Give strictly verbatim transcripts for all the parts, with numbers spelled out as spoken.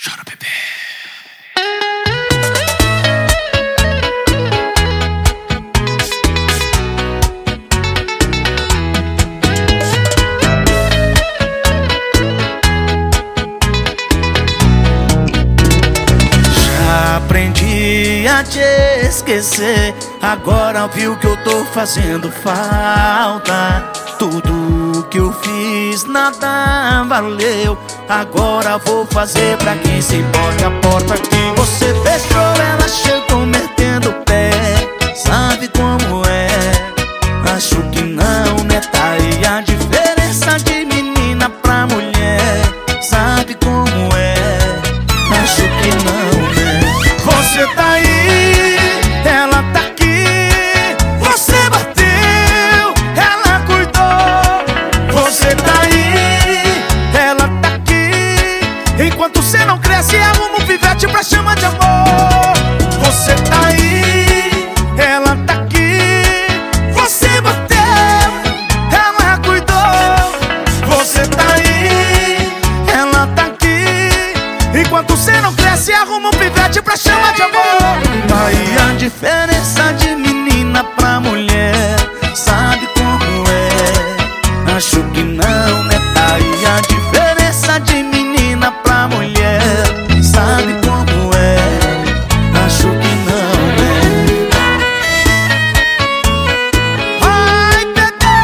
Chora, bebê. Já aprendi a te esquecer. Agora viu que eu tô fazendo falta. Tudo que eu fiz nada valeu. Agora vou fazer pra quem se importa. A porta que você fechou, ela chegou metendo o pé. Sabe como é? Acho que não, né? Tá aí a diferença de menina pra mulher. Sabe como é? Acho que não, né? Você tá aí, ela tá aqui. Você bateu, ela cuidou. Você tá aí, ela tá aqui. Enquanto você não cresce, arruma um pivete pra chama de amor. Você tá aí, ela tá aqui. Você bateu, ela cuidou. Você tá aí, ela tá aqui. Enquanto você não cresce, arruma um pivete pra chama de amor. Tá aí a diferença de menina pra mulher. Sabe como é? Acho que não, né? Tá aí a diferença de menina pra mulher. Sabe como é? Acho que não, né? Ai, bebê!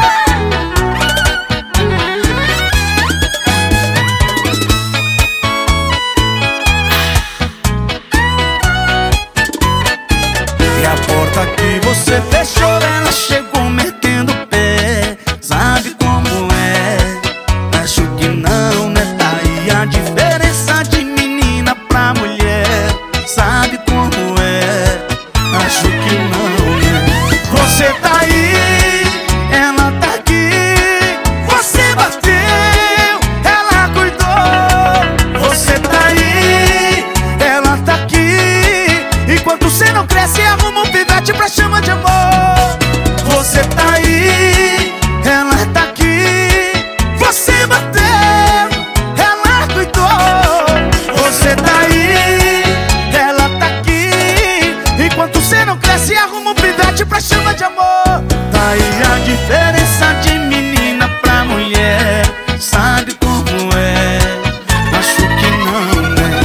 E a porta que você fechou, ela chegou metendo o pé. Sabe como é? Acho que não, né? Tá aí a diferença de menina pra mulher. Sabe como é? Acho que não, né? Você tá aí, ela tá aqui. Você bateu, ela cuidou. Você tá aí, ela tá aqui. Enquanto você não cresce, arruma um pivete pra chama de amor. Você tá aí, ela tá aqui. Você bateu, ela cuidou. Você tá aí, ela tá aqui. Enquanto você não cresce, arruma um pivete pra chama de amor. Tá aí a diferença de menina pra mulher. Sabe como é? Acho que não, né?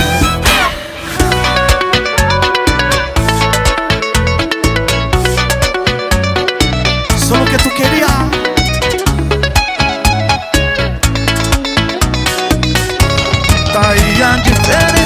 Só o que tu queria. Tá aí a diferença